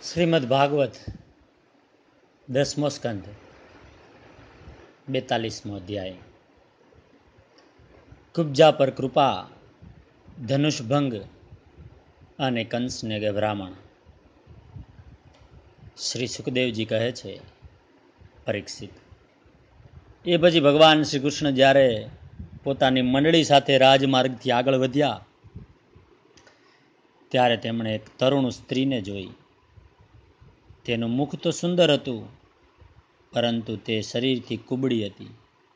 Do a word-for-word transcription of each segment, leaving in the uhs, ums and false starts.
શ્રીમદ ભાગવત દસમો સ્કંધ બેતાલીસમો અધ્યાય. કુબ્જા પર કૃપા, ધનુષભંગ અને કંસને ગભરામણ. શ્રી સુખદેવજી કહે છે, પરીક્ષિત, એ પછી ભગવાન શ્રી કૃષ્ણ જ્યારે પોતાની મંડળી સાથે રાજમાર્ગથી આગળ વધ્યા ત્યારે તેમણે એક તરુણ સ્ત્રીને જોઈ. તેનું મુખ તો સુંદર હતું, પરંતુ તે શરીરથી કુબડી હતી.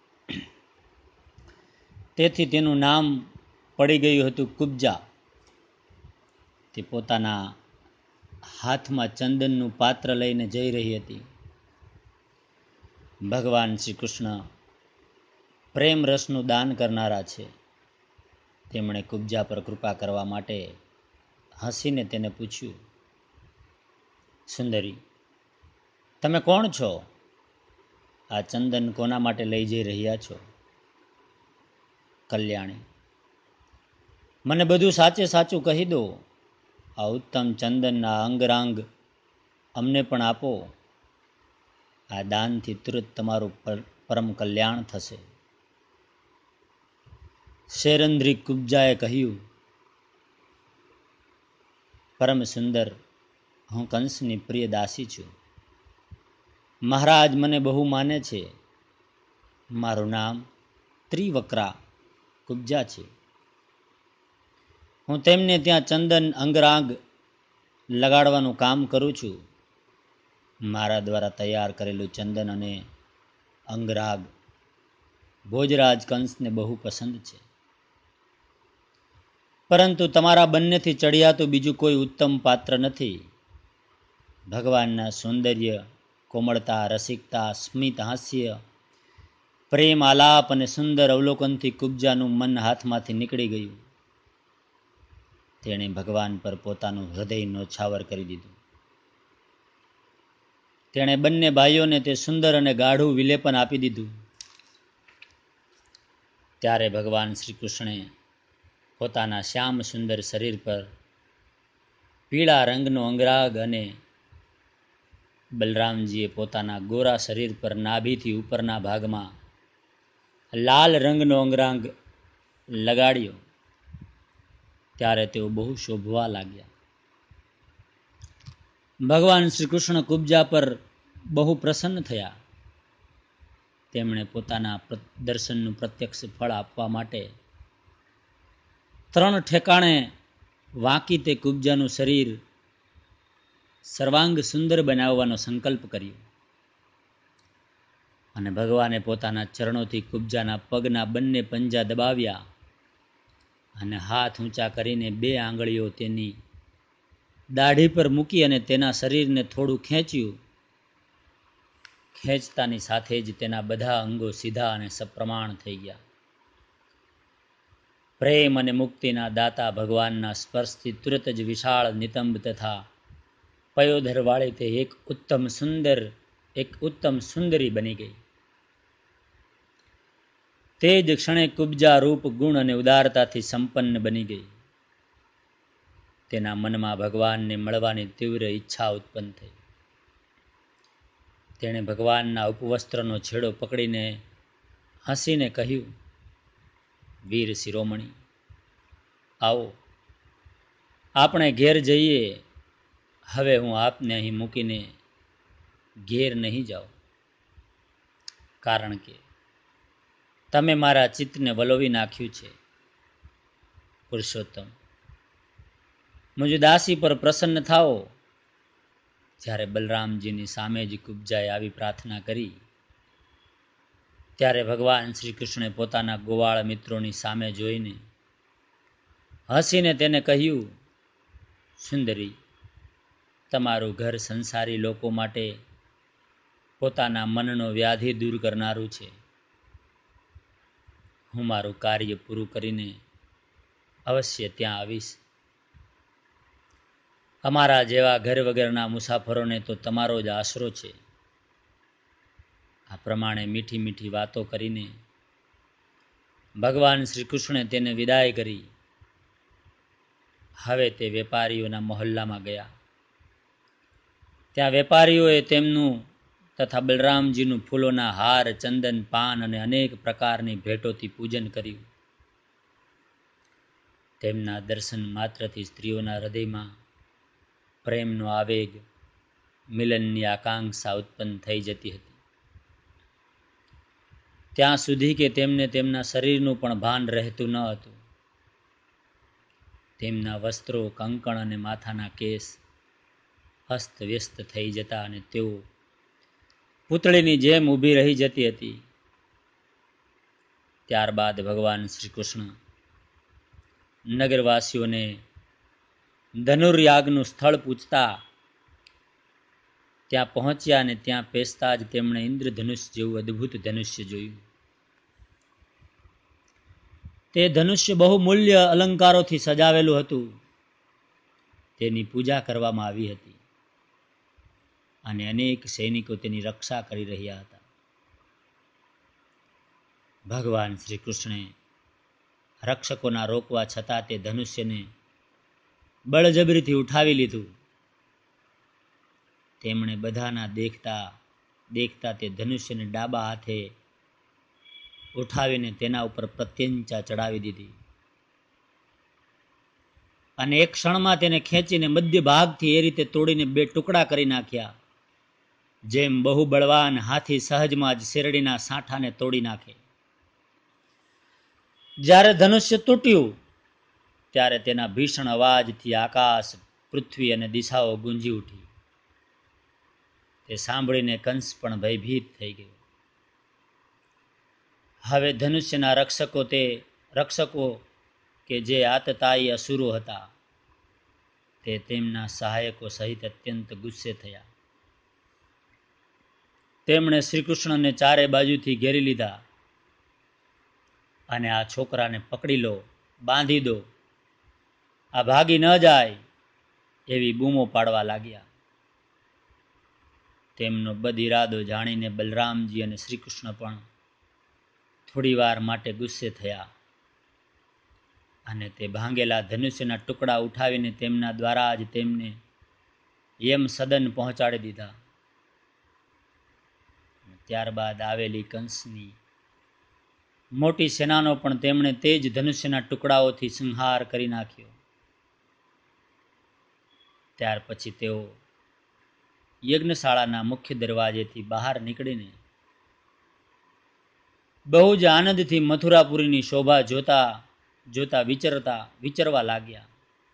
તેથી તેનું નામ પડી ગયું હતું કુબ્જા. તે પોતાના હાથમાં ચંદનનું પાત્ર લઈને જઈ રહી હતી. ભગવાન શ્રી કૃષ્ણ પ્રેમ રસનું દાન કરનારા છે. તેમણે કુબ્જા પર કૃપા કરવા માટે હસીને તેને પૂછ્યું, સુંદરી, તમે કોણ છો? આ ચંદન કોના માટે લઈ જઈ રહ્યા છો? કલ્યાણી, મને બધું સાચે સાચું કહી દો. આ ઉત્તમ ચંદનના અંગરાંગ અમને પણ આપો. આ દાનથી તુરત તમારું પરમ કલ્યાણ થશે. શેરંદ્રી કુબ્જાએ કહ્યું, પરમ સુંદર, હું કંસની પ્રિય દાસી છું. મહારાજ મને બહુ માને છે. મારું નામ ત્રિવક્રા કુબ્જા છે. હું તેમને ત્યાં ચંદન અંગરાગ લગાડવાનું કામ કરું છું. મારા દ્વારા તૈયાર કરેલું ચંદન અને અંગરાગ ભોજરાજ કંસને બહુ પસંદ છે. પરંતુ તમારા બંનેથી ચડિયાતું બીજું કોઈ ઉત્તમ પાત્ર નથી. ભગવાનના સૌંદર્ય, કોમળતા, રસિકતા, સ્મિત હાસ્ય, પ્રેમ આલાપ અને સુંદર અવલોકનથી કુબ્જાનું મન હાથમાંથી નીકળી ગયું. તેણે ભગવાન પર પોતાનું હૃદય નોછાવર કરી દીધું. તેણે બંને ભાઈઓને તે સુંદર અને ગાઢું વિલેપન આપી દીધું. ત્યારે ભગવાન શ્રી કૃષ્ણે પોતાના શ્યામ સુંદર શરીર પર પીળા રંગનો અંગરાગ અને બલરામજીએ પોતાના ગોરા શરીર પર નાભીથી ઉપરના ભાગમાં લાલ રંગનો અંગરાગ લગાડ્યો. ત્યારે તેઓ બહુ શોભવા લાગ્યા. ભગવાન શ્રી કૃષ્ણ કુબ્જા પર બહુ પ્રસન્ન થયા. તેમણે પોતાના દર્શનનું પ્રત્યક્ષ ફળ આપવા માટે ત્રણ ઠેકાણે વાંકી તે કુબ્જાનું શરીર સર્વાંગ સુંદર બનાવવાનો સંકલ્પ કર્યો. અને ભગવાને પોતાના ચરણોથી કુબ્જાના પગના બંને પંજા દબાવ્યા અને હાથ ઊંચા કરીને બે આંગળીઓ તેની દાઢી પર મૂકી અને તેના શરીરને થોડું ખેંચ્યું. ખેંચતાની સાથે જ તેના બધા અંગો સીધા અને સપ્રમાણ થઈ ગયા. પ્રેમ અને મુક્તિના દાતા ભગવાનના સ્પર્શથી તુરત જ વિશાળ નિતંબ તથા પયોધર વાળી તે એક ઉત્તમ સુંદર એક ઉત્તમ સુંદરી બની ગઈ. તે જ ક્ષણે કુબ્જા રૂપ, ગુણ અને ઉદારતાથી સંપન્ન બની ગઈ. તેના મનમાં ભગવાનને મળવાની તીવ્ર ઈચ્છા ઉત્પન્ન થઈ. તેણે ભગવાનના ઉપવસ્ત્રનો છેડો પકડીને હસીને કહ્યું, વીર શિરોમણી, આવો, આપણે ઘેર જઈએ. હવે હું આપને અહીં મૂકીને ઘેર નહીં જાઉં, કારણ કે તમે મારા ચિત્તને વલોવી નાખ્યું છે. પુરુષોત્તમ, મુજ દાસી પર પ્રસન્ન થાઓ. જ્યારે બલરામજીની સામે જ કુબ્જાએ આવી પ્રાર્થના કરી ત્યારે ભગવાન શ્રી કૃષ્ણે પોતાના ગોવાળ મિત્રોની સામે જોઈને હસીને તેને કહ્યું, સુંદરી, તમારું ઘર સંસારી લોકો માટે પોતાના મનનો વ્યાધિ દૂર કરનારું છે. હું મારું કાર્ય પૂરું કરીને અવશ્ય ત્યાં આવીશ. અમારા જેવા ઘર વગરના મુસાફરોને તો તમારો જ આશરો છે. આ પ્રમાણે મીઠી મીઠી વાતો કરીને ભગવાન શ્રી કૃષ્ણે તેને વિદાય કરી. હવે તે વેપારીઓના મહોલ્લામાં ગયા. ત્યાં વેપારીઓએ તેમનું તથા બલરામજીનું ફૂલોના હાર, ચંદન, પાન અને અનેક પ્રકારની ભેટોથી પૂજન કર્યું. તેમના દર્શન માત્રથી સ્ત્રીઓના હૃદયમાં પ્રેમનો આવેગ, મિલનની આકાંક્ષા ઉત્પન્ન થઈ જતી હતી. ત્યાં સુધી કે તેમને તેમના શરીરનું પણ ભાન રહેતું ન હતું. તેમના વસ્ત્રો, કંકણ અને માથાના કેસ હસ્તવ્યસ્ત થઈ જતા અને તેઓ પૂતળીની જેમ ઊભી રહી જતી હતી. ત્યારબાદ ભગવાન શ્રી કૃષ્ણ નગરવાસીઓને ધનુર્યાગનું સ્થળ પૂછતા ત્યાં પહોંચ્યા અને ત્યાં પેસતા જ તેમણે ઇન્દ્રધનુષ જેવું અદ્ભુત ધનુષ્ય જોયું. તે ધનુષ્ય બહુમૂલ્ય અલંકારોથી સજાવેલું હતું. તેની પૂજા કરવામાં આવી હતી અને અનેક સૈનિકો તેની રક્ષા કરી રહ્યા હતા. ભગવાન શ્રી કૃષ્ણે રક્ષકોના રોકવા છતાં તે ધનુષ્યને બળજબરીથી ઉઠાવી લીધું. તેમણે બધાના દેખતા દેખતા તે ધનુષ્યને ડાબા હાથે ઉઠાવીને તેના ઉપર પ્રત્યંચા ચડાવી દીધી અને એક ક્ષણમાં તેને ખેંચીને મધ્ય ભાગથી એ રીતે તોડીને બે ટુકડા કરી નાખ્યા, જેમ બહુ બળવાન હાથી સહજમાં જ શેરડીના સાંઠાને તોડી નાખે. જ્યારે ધનુષ્ય તૂટ્યું ત્યારે તેના ભીષણ અવાજથી આકાશ, પૃથ્વી અને દિશાઓ ગુંજી ઉઠી. તે સાંભળીને કંસ પણ ભયભીત થઈ ગયો. હવે ધનુષ્યના રક્ષકો તે રક્ષકો કે જે આતતાયી અસુરો હતા તે તેમના સહાયકો સહિત અત્યંત ગુસ્સે થયા. તેમણે શ્રીકૃષ્ણને ચારે બાજુથી ઘેરી લીધા અને આ છોકરાને પકડી લો, બાંધી દો, આ ભાગી ન જાય એવી બૂમો પાડવા લાગ્યા. તેમનો બદ ઇરાદો જાણીને બલરામજી અને શ્રીકૃષ્ણ પણ થોડી વાર માટે ગુસ્સે થયા અને તે ભાંગેલા ધનુષ્યના ટુકડા ઉઠાવીને તેમના દ્વારા જ તેમને યમ સદન પહોંચાડી દીધા. ત્યારબાદ આવેલી કંસની મોટી સેનાનો પણ તેમણે તે જ ધનુષ્યના ટુકડાઓથી સંહાર કરી નાખ્યો. ત્યાર પછી તેઓ યજ્ઞશાળાના મુખ્ય દરવાજેથી બહાર નીકળીને બહુ જ આનંદથી મથુરાપુરીની શોભા જોતા જોતા વિચરતા વિચરવા લાગ્યા.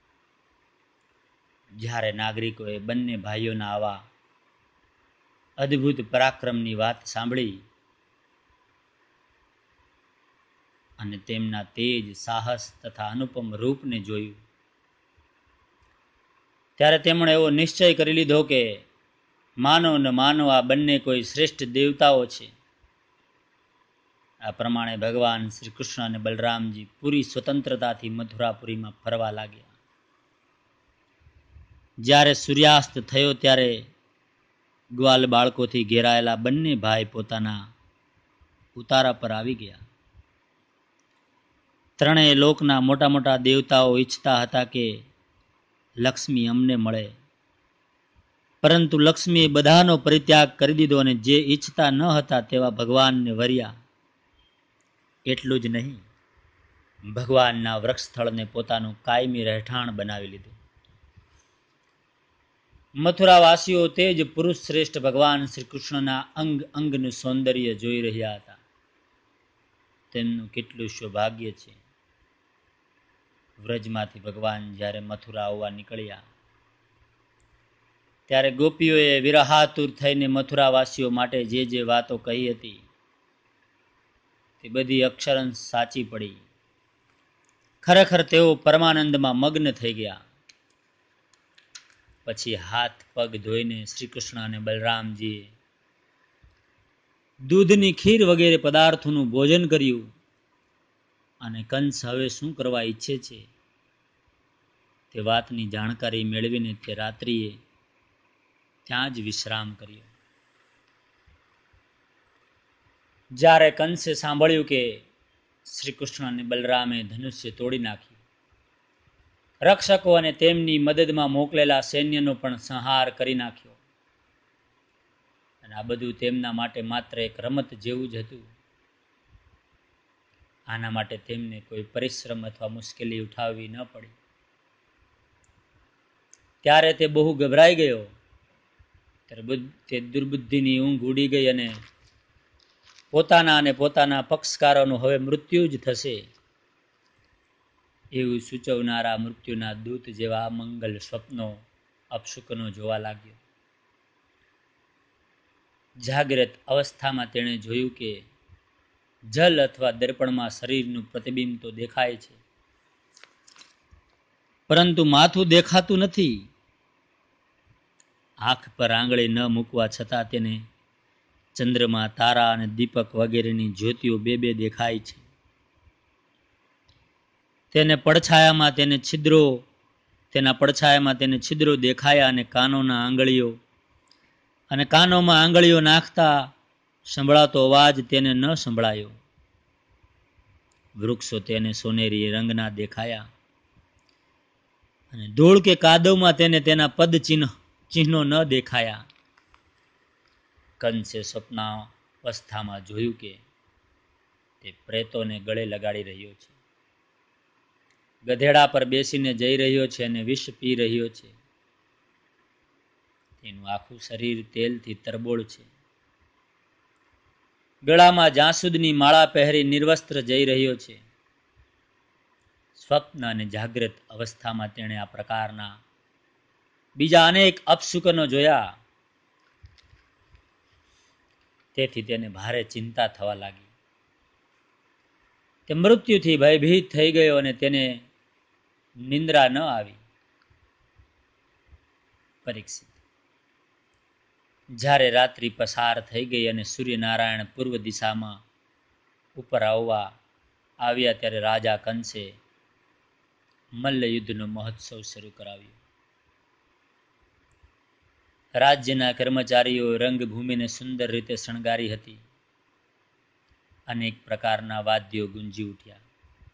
જ્યારે નાગરિકોએ બંને ભાઈઓના આવા અદ્ભુત પરાક્રમની વાત સાંભળી અને તેમના તેજ, સાહસ તથા અનુપમ રૂપને જોયું ત્યારે તેમણે એવો નિશ્ચય કરી લીધો કે માનો ન માનો આ બંને કોઈ શ્રેષ્ઠ દેવતાઓ છે. આ પ્રમાણે ભગવાન શ્રી કૃષ્ણ અને બલરામજી પૂરી સ્વતંત્રતાથી મથુરાપુરીમાં ફરવા લાગ્યા. જ્યારે સૂર્યાસ્ત થયો ત્યારે ગ્વાલ બાળકોથી ઘેરાયેલા બંને ભાઈ પોતાના ઉતારા પર આવી ગયા. ત્રણેય લોકના મોટા મોટા દેવતાઓ ઈચ્છતા હતા કે લક્ષ્મી અમને મળે, પરંતુ લક્ષ્મીએ બધાનો પરિત્યાગ કરી દીધો અને જે ઈચ્છતા ન હતા તેવા ભગવાનને વર્યા. એટલું જ નહીં, ભગવાનના વૃક્ષ સ્થળને પોતાનું કાયમી રહેઠાણ બનાવી લીધું. મથુરાવાસીઓ તે જ પુરુષ શ્રેષ્ઠ ભગવાન શ્રી કૃષ્ણના અંગ અંગનું સૌંદર્ય જોઈ રહ્યા હતા. તેમનું કેટલું સૌભાગ્ય છે. વ્રજમાંથી ભગવાન જ્યારે મથુરા આવવા નીકળ્યા ત્યારે ગોપીઓએ વિરહાતુર થઈને મથુરાવાસીઓ માટે જે જે વાતો કહી હતી તે બધી અક્ષરંશ સાચી પડી. ખરેખર તેઓ પરમાનંદમાં મગ્ન થઈ ગયા. પછી હાથ પગ ધોઈને શ્રી કૃષ્ણ અને બલરામજીએ દૂધની ખીર વગેરે પદાર્થોનું ભોજન કર્યું અને કંસ હવે શું કરવા ઈચ્છે છે તે વાતની જાણકારી મેળવીને તે રાત્રિએ ત્યાં જ વિશ્રામ કર્યો. જ્યારે કંસે સાંભળ્યું કે શ્રી કૃષ્ણ અને બલરામે ધનુષ્ય તોડી નાખ્યું, રક્ષકો અને તેમની મદદમાં મોકલેલા સૈન્યનો પણ સંહાર કરી નાખ્યો, આ બધું તેમના માટે માત્ર એક રમત જેવું જ હતું. આના માટે તેમને કોઈ પરિશ્રમ અથવા મુશ્કેલી ઉઠાવવી ન પડી. ત્યારે તે બહુ ગભરાઈ ગયો. ત્યારે તે દુર્બુદ્ધિની ઊંઘ ઉડી ગઈ અને પોતાના અને પોતાના પક્ષકારોનું હવે મૃત્યુ જ થશે એવું સૂચવનારા મૃત્યુના દૂત જેવા મંગલ સ્વપ્નો અપશુકનો જોવા લાગ્યો. જાગ્રત અવસ્થામાં તેણે જોયું કે જલ અથવા દર્પણમાં શરીરનું પ્રતિબિંબ તો દેખાય છે, પરંતુ માથું દેખાતું નથી. આંખ પર આંગળી ન મૂકવા છતાં તેને ચંદ્રમા, તારા અને દીપક વગેરેની જ્યોતિઓ બે બે દેખાય છે. તેને પડછાયામાં તેને છિદ્રો તેના પડછાયામાં તેને છિદ્રો દેખાયા અને કાનોના આંગળીઓ અને કાનોમાં આંગળીઓ નાખતા સંભળાતો અવાજ તેને ન સંભળાયો. વૃક્ષો તેને સોનેરી રંગના દેખાયા અને ધૂળ કે કાદવમાં તેને તેના પદ ચિહ્ન ચિહ્નો ન દેખાયા. કંસે સ્વપ્નાવસ્થામાં જોયું કે તે પ્રેતોને ગળે લગાડી રહ્યો છે, ગધેડા પર બેસીને જઈ રહ્યો છે અને વિષ પી રહ્યો છે. તેનું આખું શરીર તેલથી તરબોળ છે. ગળામાં જાસૂદની માળા પહેરી નિર્વસ્ત્ર જઈ રહ્યો છે. સ્વપ્ન અને જાગ્રત અવસ્થામાં તેણે આ પ્રકારના બીજા અનેક અપશુકનો જોયા. તેથી તેને ભારે ચિંતા થવા લાગી. તે મૃત્યુથી ભયભીત થઈ ગયો અને તેને નિંદ્રા ન આવી. પરીક્ષિત, જ્યારે રાત્રિ પસાર થઈ ગઈ અને સૂર્યનારાયણ પૂર્વ દિશામાં ઉપર આવવા આવ્યા ત્યારે રાજા કંસે મલ્લયુદ્ધનો મહોત્સવ શરૂ કરાવ્યો. રાજ્યના કર્મચારીઓ રંગભૂમિને સુંદર રીતે શણગારી હતી. અનેક પ્રકારના વાદ્યો ગુંજી ઉઠ્યા.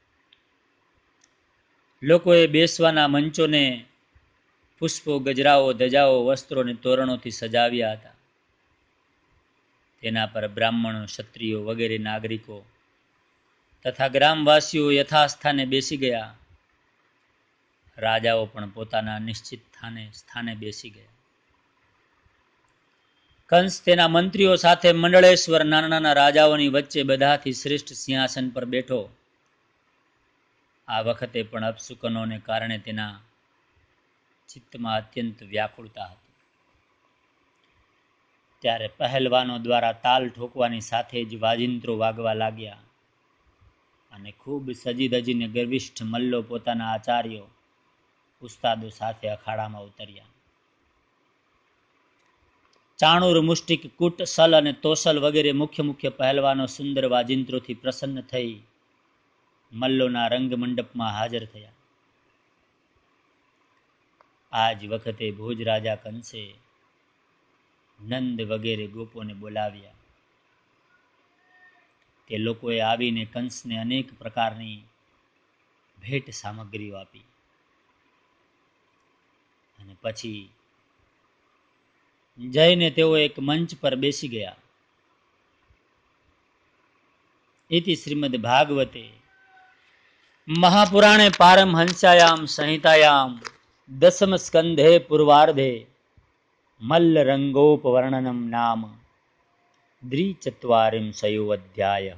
લોકોએ બેસવાના મંચોને પુષ્પો, ગજરાઓ, ધજાઓ, વસ્ત્રો અને તોરણોથી સજાવ્યા હતા. તેના પર બ્રાહ્મણો, ક્ષત્રિયો વગેરે નાગરિકો તથા ગ્રામવાસીઓ યથાસ્થાને બેસી ગયા. રાજાઓ પણ પોતાના નિશ્ચિત સ્થાને સ્થાને બેસી ગયા. કંસ તેના મંત્રીઓ સાથે મંડળેશ્વર નાના નાના રાજાઓની વચ્ચે બધાથી શ્રેષ્ઠ સિંહાસન પર બેઠો. આ વખતે પણ અપશુકનોને કારણે તેના ચિત્તમાં અત્યંત વ્યાકુળતા હતી. ત્યારે પહેલવાનો દ્વારા તાલ ઠોકવાની સાથે જ વાજિંત્રો વાગવા લાગ્યા અને ખૂબ સજી ધજીને ગર્વિષ્ઠ મલ્લો પોતાના આચાર્યો, ઉસ્તાદો સાથે અખાડામાં ઉતર્યા. ચાણુર, મુષ્ટિક, કૂટ, સલ અને તોસલ વગેરે મુખ્ય મુખ્ય પહેલવાનો સુંદર વાજિંત્રોથી પ્રસન્ન થઈ મલ્લોના રંગમંડપમાં હાજર થયા. આ જ વખતે ભોજ રાજા કંસે નંદ વગેરે ગોપોને બોલાવ્યા. તે લોકોએ આવીને કંસને અનેક પ્રકારની ભેટ સામગ્રીઓ આપી અને પછી જઈને તેઓ એક મંચ પર બેસી ગયા. ઇતિ શ્રીમદ ભાગવતે મહાપુરાણે પારમહંસ્યાયામ સંહિતાયામ દસમ સ્કંધે પૂર્વાર્ધે મલ્લ રંગોપવર્ણનમ નામ દ્વિચત્વારિંશયો અધ્યાય.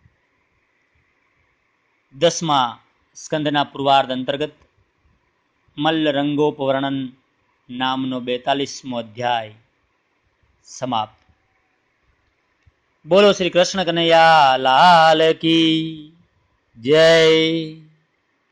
દસમા સ્કંધના પૂર્વાર્ધ અંતર્ગત મલ્લ રંગોપવર્ણન નામનો બેતાલીસમો અધ્યાય સમાપ્ત. બોલો શ્રી કૃષ્ણ કનૈયા લાલ કી જય.